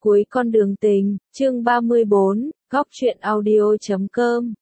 Cuối con đường tình, chương 34, góc truyện audio.com.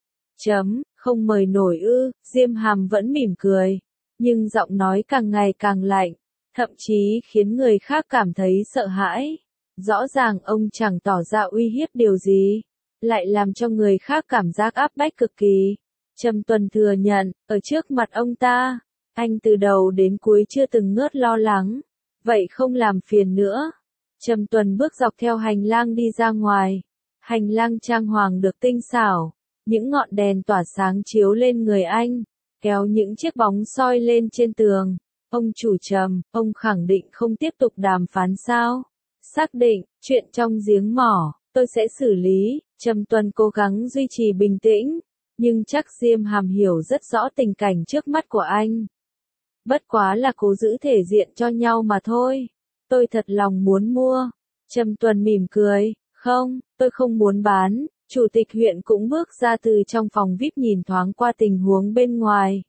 Không mời nổi ư, Diêm Hàm vẫn mỉm cười, nhưng giọng nói càng ngày càng lạnh, thậm chí khiến người khác cảm thấy sợ hãi. Rõ ràng ông chẳng tỏ ra uy hiếp điều gì, lại làm cho người khác cảm giác áp bách cực kỳ. Trầm Tuần thừa nhận, ở trước mặt ông ta, anh từ đầu đến cuối chưa từng ngớt lo lắng, vậy không làm phiền nữa. Trầm Tuần bước dọc theo hành lang đi ra ngoài. Hành lang trang hoàng được tinh xảo, những ngọn đèn tỏa sáng chiếu lên người anh, kéo những chiếc bóng soi lên trên tường. Ông chủ Trầm, ông khẳng định không tiếp tục đàm phán sao? Xác định, chuyện trong giếng mỏ, tôi sẽ xử lý. Trầm Tuần cố gắng duy trì bình tĩnh, nhưng chắc Diêm Hàm hiểu rất rõ tình cảnh trước mắt của anh. Bất quá là cố giữ thể diện cho nhau mà thôi. Tôi thật lòng muốn mua. Trầm Tuần mỉm cười, không, tôi không muốn bán. Chủ tịch huyện cũng bước ra từ trong phòng VIP nhìn thoáng qua tình huống bên ngoài.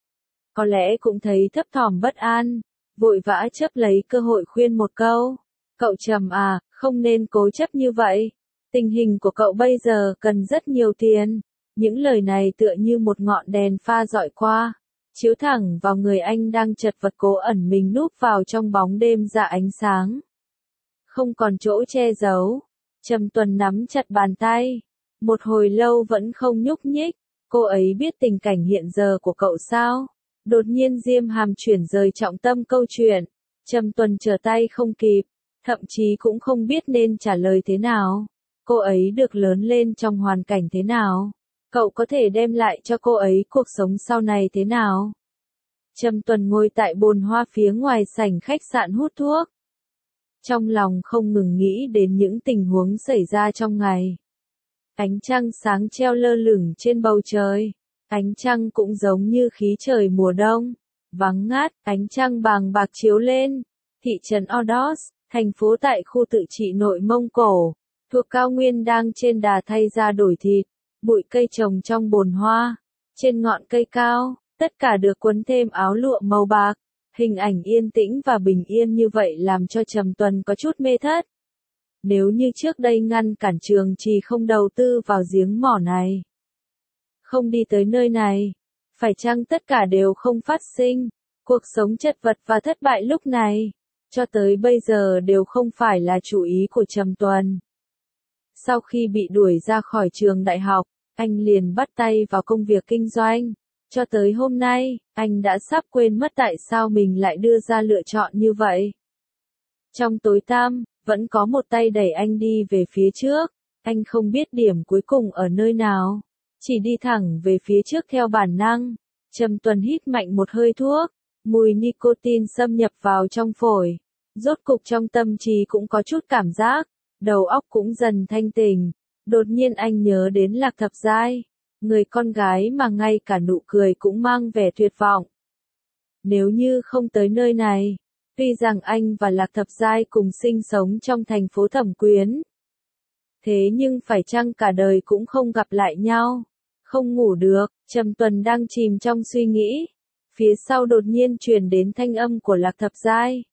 Có lẽ cũng thấy thấp thỏm bất an, vội vã chấp lấy cơ hội khuyên một câu. Cậu Trầm à, không nên cố chấp như vậy. Tình hình của cậu bây giờ cần rất nhiều tiền. Những lời này tựa như một ngọn đèn pha dọi qua, chiếu thẳng vào người anh đang chật vật cố ẩn mình núp vào trong bóng đêm ra ánh sáng. Không còn chỗ che giấu. Trầm Tuần nắm chặt bàn tay, một hồi lâu vẫn không nhúc nhích. Cô ấy biết tình cảnh hiện giờ của cậu sao? Đột nhiên Diêm Hàm chuyển rời trọng tâm câu chuyện. Trầm Tuần trở tay không kịp, thậm chí cũng không biết nên trả lời thế nào. Cô ấy được lớn lên trong hoàn cảnh thế nào? Cậu có thể đem lại cho cô ấy cuộc sống sau này thế nào? Trầm Tuần ngồi tại bồn hoa phía ngoài sảnh khách sạn hút thuốc. Trong lòng không ngừng nghĩ đến những tình huống xảy ra trong ngày. Ánh trăng sáng treo lơ lửng trên bầu trời. Ánh trăng cũng giống như khí trời mùa đông. Vắng ngát, ánh trăng bàng bạc chiếu lên. Thị trấn Ordos, thành phố tại khu tự trị Nội Mông Cổ, thuộc cao nguyên đang trên đà thay da đổi thịt. Bụi cây trồng trong bồn hoa, trên ngọn cây cao, tất cả được quấn thêm áo lụa màu bạc. Hình ảnh yên tĩnh và bình yên như vậy làm cho Trầm Tuần có chút mê thất. Nếu như trước đây ngăn cản Trường Trì không đầu tư vào giếng mỏ này, không đi tới nơi này, phải chăng tất cả đều không phát sinh? Cuộc sống chật vật và thất bại lúc này, cho tới bây giờ đều không phải là chủ ý của Trầm Tuần. Sau khi bị đuổi ra khỏi trường đại học, anh liền bắt tay vào công việc kinh doanh. Cho tới hôm nay, anh đã sắp quên mất tại sao mình lại đưa ra lựa chọn như vậy. Trong tối tăm, vẫn có một tay đẩy anh đi về phía trước. Anh không biết điểm cuối cùng ở nơi nào, chỉ đi thẳng về phía trước theo bản năng. Trầm Tuần hít mạnh một hơi thuốc, mùi nicotine xâm nhập vào trong phổi. Rốt cục trong tâm trí cũng có chút cảm giác, đầu óc cũng dần thanh tỉnh. Đột nhiên anh nhớ đến Lạc Thập Giai, người con gái mà ngay cả nụ cười cũng mang vẻ tuyệt vọng. Nếu như không tới nơi này, tuy rằng anh và Lạc Thập Giai cùng sinh sống trong thành phố Thẩm Quyến, thế nhưng phải chăng cả đời cũng không gặp lại nhau? Không ngủ được, Trầm Tuần đang chìm trong suy nghĩ. Phía sau đột nhiên truyền đến thanh âm của Lạc Thập Giai.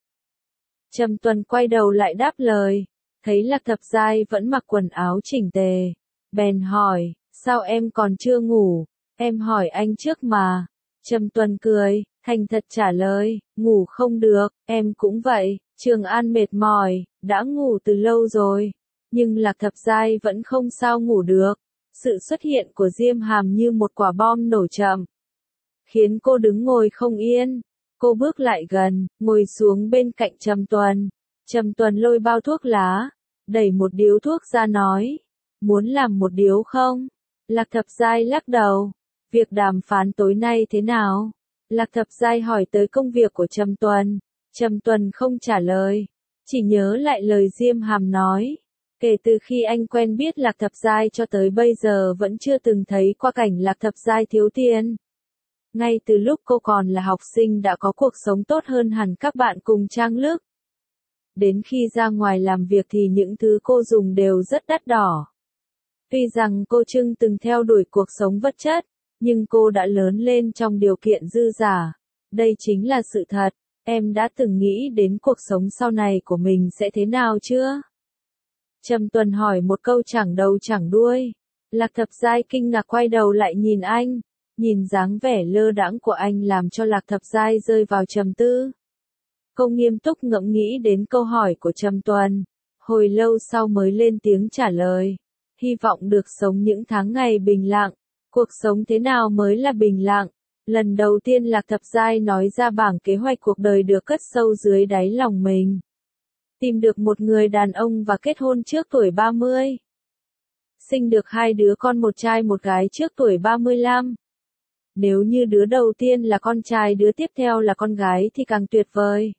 Trầm Tuần quay đầu lại đáp lời, thấy Lạc Thập Giai vẫn mặc quần áo chỉnh tề, bèn hỏi, sao em còn chưa ngủ? Em hỏi anh trước mà. Trầm Tuần cười, thành thật trả lời, ngủ không được, em cũng vậy. Trường An mệt mỏi, đã ngủ từ lâu rồi, nhưng Lạc Thập Giai vẫn không sao ngủ được. Sự xuất hiện của Diêm Hàm như một quả bom nổ chậm, khiến cô đứng ngồi không yên. Cô bước lại gần, ngồi xuống bên cạnh Trầm Tuần. Trầm Tuần lôi bao thuốc lá, đẩy một điếu thuốc ra nói, muốn làm một điếu không? Lạc Thập Giai lắc đầu, việc đàm phán tối nay thế nào? Lạc Thập Giai hỏi tới công việc của Trầm Tuần. Trầm Tuần không trả lời, chỉ nhớ lại lời Diêm Hàm nói. Kể từ khi anh quen biết Lạc Thập Giai cho tới bây giờ vẫn chưa từng thấy qua cảnh Lạc Thập Giai thiếu tiền. Ngay từ lúc cô còn là học sinh đã có cuộc sống tốt hơn hẳn các bạn cùng trang lứa. Đến khi ra ngoài làm việc thì những thứ cô dùng đều rất đắt đỏ. Tuy rằng cô Trưng từng theo đuổi cuộc sống vật chất, nhưng cô đã lớn lên trong điều kiện dư giả. Đây chính là sự thật. Em đã từng nghĩ đến cuộc sống sau này của mình sẽ thế nào chưa? Trầm Tuần hỏi một câu chẳng đầu chẳng đuôi. Lạc Thập Giai kinh ngạc quay đầu lại nhìn anh. Nhìn dáng vẻ lơ đãng của anh làm cho Lạc Thập Giai rơi vào trầm tư. Cô nghiêm túc ngẫm nghĩ đến câu hỏi của Trầm Tuần. Hồi lâu sau mới lên tiếng trả lời. Hy vọng được sống những tháng ngày bình lặng. Cuộc sống thế nào mới là bình lặng? Lần đầu tiên Lạc Thập Giai nói ra bảng kế hoạch cuộc đời được cất sâu dưới đáy lòng mình. Tìm được một người đàn ông và kết hôn trước tuổi 30. Sinh được 2 đứa con, một trai một gái trước tuổi 35. Nếu như đứa đầu tiên là con trai, đứa tiếp theo là con gái thì càng tuyệt vời.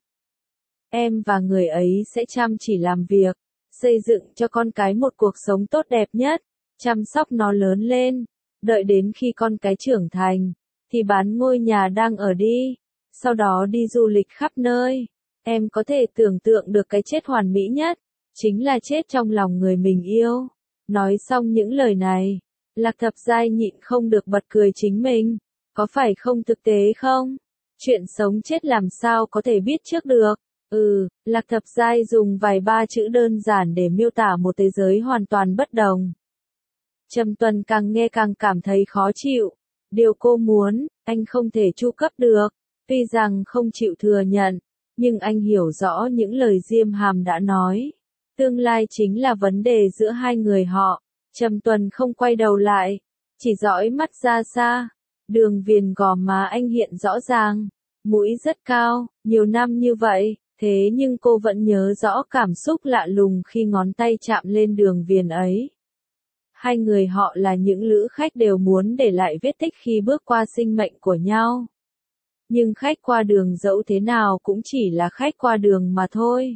Em và người ấy sẽ chăm chỉ làm việc, xây dựng cho con cái một cuộc sống tốt đẹp nhất, chăm sóc nó lớn lên, đợi đến khi con cái trưởng thành, thì bán ngôi nhà đang ở đi, sau đó đi du lịch khắp nơi. Em có thể tưởng tượng được cái chết hoàn mỹ nhất, chính là chết trong lòng người mình yêu. Nói xong những lời này, Lạc Thập Giai nhịn không được bật cười chính mình. Có phải không thực tế không? Chuyện sống chết làm sao có thể biết trước được? Lạc Thập Giai dùng vài ba chữ đơn giản để miêu tả một thế giới hoàn toàn bất đồng. Trầm Tuần càng nghe càng cảm thấy khó chịu. Điều cô muốn, anh không thể chu cấp được. Tuy rằng không chịu thừa nhận, nhưng anh hiểu rõ những lời Diêm Hàm đã nói. Tương lai chính là vấn đề giữa hai người họ. Trầm Tuần không quay đầu lại, chỉ dõi mắt ra xa. Đường viền gò má anh hiện rõ ràng, mũi rất cao, nhiều năm như vậy, thế nhưng cô vẫn nhớ rõ cảm xúc lạ lùng khi ngón tay chạm lên đường viền ấy. Hai người họ là những lữ khách đều muốn để lại vết tích khi bước qua sinh mệnh của nhau. Nhưng khách qua đường dẫu thế nào cũng chỉ là khách qua đường mà thôi.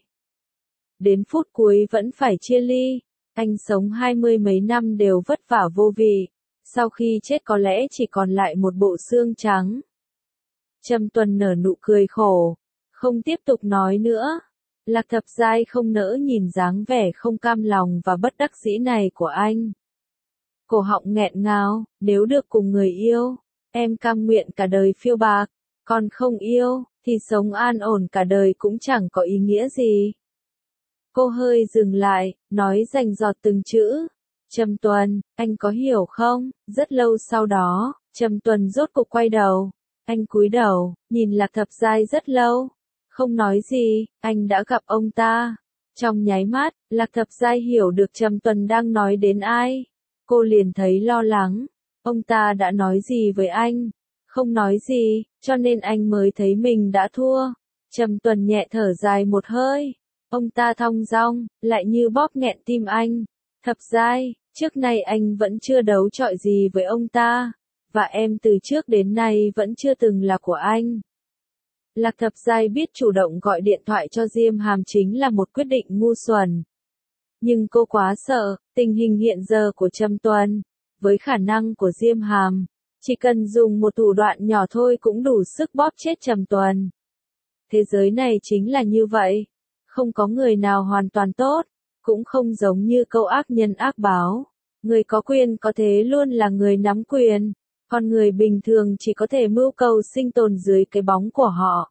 Đến phút cuối vẫn phải chia ly, anh sống 20 mấy năm đều vất vả vô vị. Sau khi chết có lẽ chỉ còn lại một bộ xương trắng. Trầm Tuần nở nụ cười khổ, không tiếp tục nói nữa. Lạc Thập Giai không nỡ nhìn dáng vẻ không cam lòng và bất đắc dĩ này của anh. Cổ họng nghẹn ngào, nếu được cùng người yêu, em cam nguyện cả đời phiêu bạc, còn không yêu, thì sống an ổn cả đời cũng chẳng có ý nghĩa gì. Cô hơi dừng lại, nói rành rọt từng chữ. Trầm Tuần, anh có hiểu không? Rất lâu sau đó, Trầm Tuần rốt cục quay đầu. Anh cúi đầu, nhìn Lạc Thập Giai rất lâu. Không nói gì, anh đã gặp ông ta. Trong nháy mắt, Lạc Thập Giai hiểu được Trầm Tuần đang nói đến ai. Cô liền thấy lo lắng. Ông ta đã nói gì với anh? Không nói gì, cho nên anh mới thấy mình đã thua. Trầm Tuần nhẹ thở dài một hơi. Ông ta thong dong, lại như bóp nghẹn tim anh. Thập Giai, trước nay anh vẫn chưa đấu chọi gì với ông ta, và em từ trước đến nay vẫn chưa từng là của anh. Lạc Thập Giai biết chủ động gọi điện thoại cho Diêm Hàm chính là một quyết định ngu xuẩn. Nhưng cô quá sợ, tình hình hiện giờ của Trầm Tuần, với khả năng của Diêm Hàm, chỉ cần dùng một thủ đoạn nhỏ thôi cũng đủ sức bóp chết Trầm Tuần. Thế giới này chính là như vậy, không có người nào hoàn toàn tốt. Cũng không giống như câu ác nhân ác báo. Người có quyền có thế luôn là người nắm quyền, còn người bình thường chỉ có thể mưu cầu sinh tồn dưới cái bóng của họ.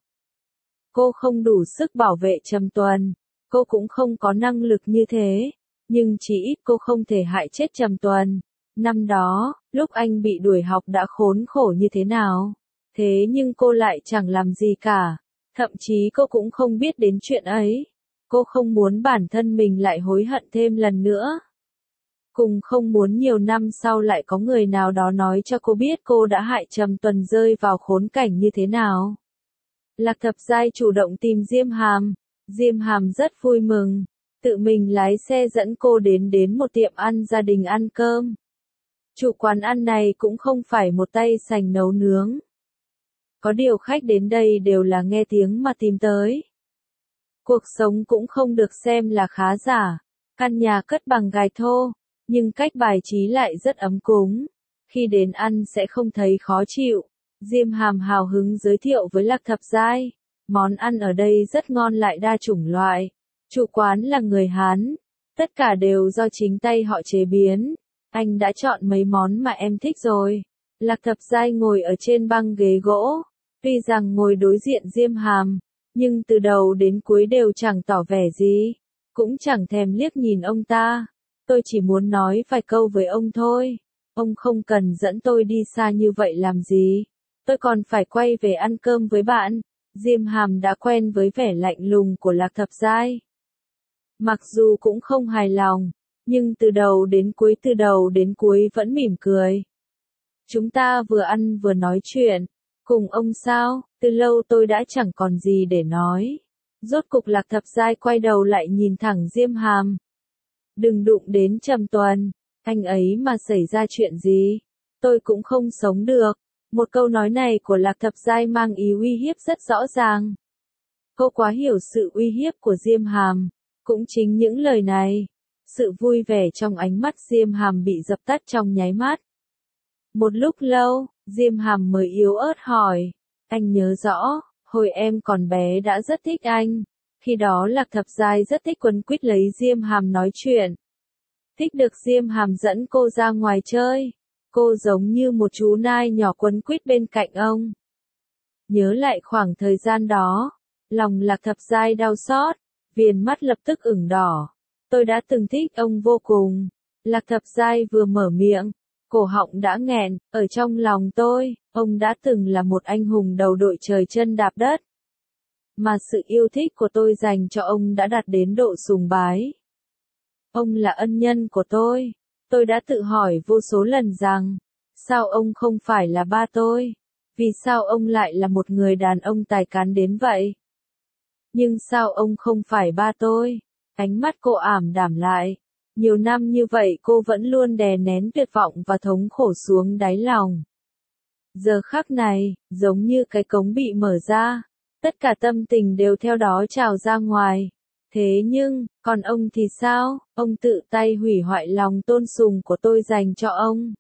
Cô không đủ sức bảo vệ Trầm Tuần, cô cũng không có năng lực như thế, nhưng chỉ ít cô không thể hại chết Trầm Tuần. Năm đó, lúc anh bị đuổi học đã khốn khổ như thế nào, thế nhưng cô lại chẳng làm gì cả, thậm chí cô cũng không biết đến chuyện ấy. Cô không muốn bản thân mình lại hối hận thêm lần nữa. Cùng không muốn nhiều năm sau lại có người nào đó nói cho cô biết cô đã hại Trầm Tuần rơi vào khốn cảnh như thế nào. Lạc Thập Giai chủ động tìm Diêm Hàm. Diêm Hàm rất vui mừng, tự mình lái xe dẫn cô đến một tiệm ăn gia đình ăn cơm. Chủ quán ăn này cũng không phải một tay sành nấu nướng. Có điều khách đến đây đều là nghe tiếng mà tìm tới. Cuộc sống cũng không được xem là khá giả. Căn nhà cất bằng gạch thô, nhưng cách bài trí lại rất ấm cúng. Khi đến ăn sẽ không thấy khó chịu. Diêm Hàm hào hứng giới thiệu với Lạc Thập Giai. Món ăn ở đây rất ngon lại đa chủng loại. Chủ quán là người Hán. Tất cả đều do chính tay họ chế biến. Anh đã chọn mấy món mà em thích rồi. Lạc Thập Giai ngồi ở trên băng ghế gỗ. Tuy rằng ngồi đối diện Diêm Hàm, nhưng từ đầu đến cuối đều chẳng tỏ vẻ gì. cũng chẳng thèm liếc nhìn ông ta. Tôi chỉ muốn nói vài câu với ông thôi. Ông không cần dẫn tôi đi xa như vậy làm gì. Tôi còn phải quay về ăn cơm với bạn. Diêm Hàm đã quen với vẻ lạnh lùng của Lạc Thập Giai. Mặc dù cũng không hài lòng, nhưng từ đầu đến cuối vẫn mỉm cười. Chúng ta vừa ăn vừa nói chuyện. Cùng ông sao, từ lâu tôi đã chẳng còn gì để nói. Rốt cục Lạc Thập Giai quay đầu lại nhìn thẳng Diêm Hàm. Đừng đụng đến Trầm Tuần, anh ấy mà xảy ra chuyện gì, tôi cũng không sống được. Một câu nói này của Lạc Thập Giai mang ý uy hiếp rất rõ ràng. Cô quá hiểu sự uy hiếp của Diêm Hàm. Cũng chính những lời này, sự vui vẻ trong ánh mắt Diêm Hàm bị dập tắt trong nháy mắt. Một lúc lâu, Diêm Hàm mới yếu ớt hỏi, anh nhớ rõ, hồi em còn bé đã rất thích anh. Khi đó Lạc Thập Giai rất thích quấn quýt lấy Diêm Hàm nói chuyện. Thích được Diêm Hàm dẫn cô ra ngoài chơi. Cô giống như một chú nai nhỏ quấn quýt bên cạnh ông. Nhớ lại khoảng thời gian đó, lòng Lạc Thập Giai đau xót, viền mắt lập tức ửng đỏ. Tôi đã từng thích ông vô cùng. Lạc Thập Giai vừa mở miệng, cổ họng đã nghẹn, ở trong lòng tôi, ông đã từng là một anh hùng đầu đội trời chân đạp đất. Mà sự yêu thích của tôi dành cho ông đã đạt đến độ sùng bái. Ông là ân nhân của tôi. Tôi đã tự hỏi vô số lần rằng, sao ông không phải là ba tôi? Vì sao ông lại là một người đàn ông tài cán đến vậy? Nhưng sao ông không phải ba tôi? Ánh mắt cô ảm đạm lại. Nhiều năm như vậy cô vẫn luôn đè nén tuyệt vọng và thống khổ xuống đáy lòng. Giờ khắc này, giống như cái cống bị mở ra, tất cả tâm tình đều theo đó trào ra ngoài. Thế nhưng, còn ông thì sao? Ông tự tay hủy hoại lòng tôn sùng của tôi dành cho ông.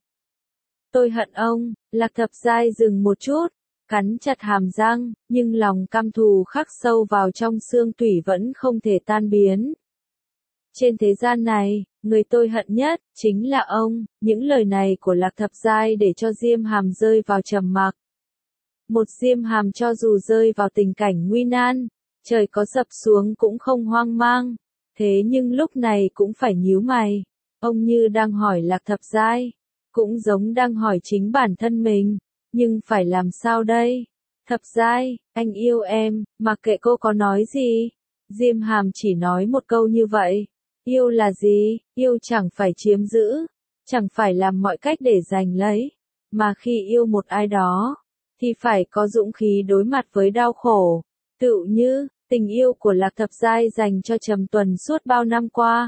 Tôi hận ông. Lạc Thập Giai dừng một chút, cắn chặt hàm răng, nhưng lòng căm thù khắc sâu vào trong xương tủy vẫn không thể tan biến. Trên thế gian này, người tôi hận nhất, chính là ông. Những lời này của Lạc Thập Giai để cho Diêm Hàm rơi vào trầm mặc. Một Diêm Hàm cho dù rơi vào tình cảnh nguy nan, trời có sập xuống cũng không hoang mang. Thế nhưng lúc này cũng phải nhíu mày. Ông như đang hỏi Lạc Thập Giai, cũng giống đang hỏi chính bản thân mình. Nhưng phải làm sao đây? Thập Giai, anh yêu em, mặc kệ cô có nói gì. Diêm Hàm chỉ nói một câu như vậy. Yêu là gì? Yêu chẳng phải chiếm giữ, chẳng phải làm mọi cách để giành lấy. Mà khi yêu một ai đó, thì phải có dũng khí đối mặt với đau khổ. Tựu như, tình yêu của Lạc Thập Giai dành cho Trầm Tuần suốt bao năm qua.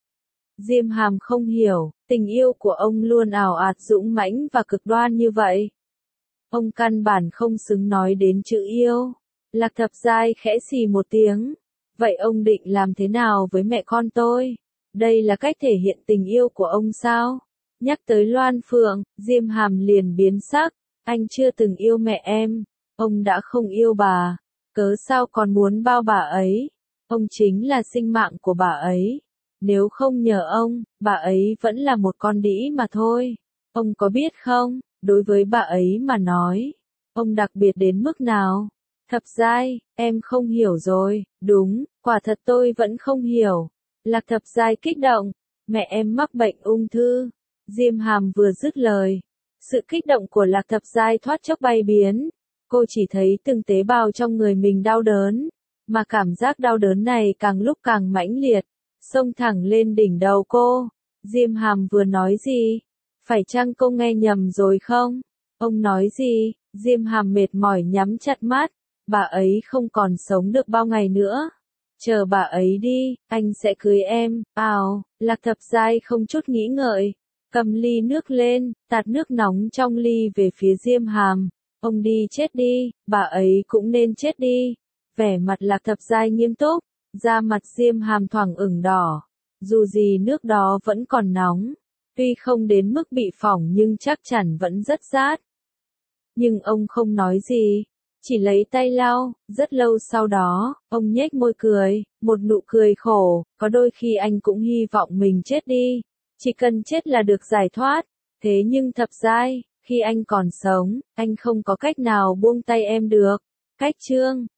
Diêm Hàm không hiểu, tình yêu của ông luôn ảo ạt dũng mãnh và cực đoan như vậy. Ông căn bản không xứng nói đến chữ yêu. Lạc Thập Giai khẽ xì một tiếng. Vậy ông định làm thế nào với mẹ con tôi? Đây là cách thể hiện tình yêu của ông sao? Nhắc tới Loan Phượng, Diêm Hàm liền biến sắc. Anh chưa từng yêu mẹ em. Ông đã không yêu bà. Cớ sao còn muốn bao bà ấy? Ông chính là sinh mạng của bà ấy. Nếu không nhờ ông, bà ấy vẫn là một con đĩ mà thôi. Ông có biết không, đối với bà ấy mà nói, ông đặc biệt đến mức nào? Thập Giai, em không hiểu rồi. Đúng, quả thật tôi vẫn không hiểu. Lạc Thập Giai kích động. Mẹ em mắc bệnh ung thư. Diêm Hàm vừa dứt lời, sự kích động của Lạc Thập Giai thoát chốc bay biến. Cô chỉ thấy từng tế bào trong người mình đau đớn, mà cảm giác đau đớn này càng lúc càng mãnh liệt, xông thẳng lên đỉnh đầu cô. Diêm Hàm vừa nói gì? Phải chăng cô nghe nhầm rồi không? Ông nói gì? Diêm Hàm mệt mỏi nhắm chặt mắt. Bà ấy không còn sống được bao ngày nữa. Chờ bà ấy đi, anh sẽ cưới em. Ào, Lạc Thập Giai không chút nghĩ ngợi, cầm ly nước lên, tạt nước nóng trong ly về phía Diêm Hàm. Ông đi chết đi, bà ấy cũng nên chết đi. Vẻ mặt Lạc Thập Giai nghiêm túc, da mặt Diêm Hàm thoảng ửng đỏ. Dù gì nước đó vẫn còn nóng, tuy không đến mức bị phỏng nhưng chắc chắn vẫn rất rát. Nhưng ông không nói gì, chỉ lấy tay lau. Rất lâu sau đó, ông nhếch môi cười, một nụ cười khổ. Có đôi khi anh cũng hy vọng mình chết đi, chỉ cần chết là được giải thoát. Thế nhưng Thập Giai, khi anh còn sống, anh không có cách nào buông tay em được. Cách chương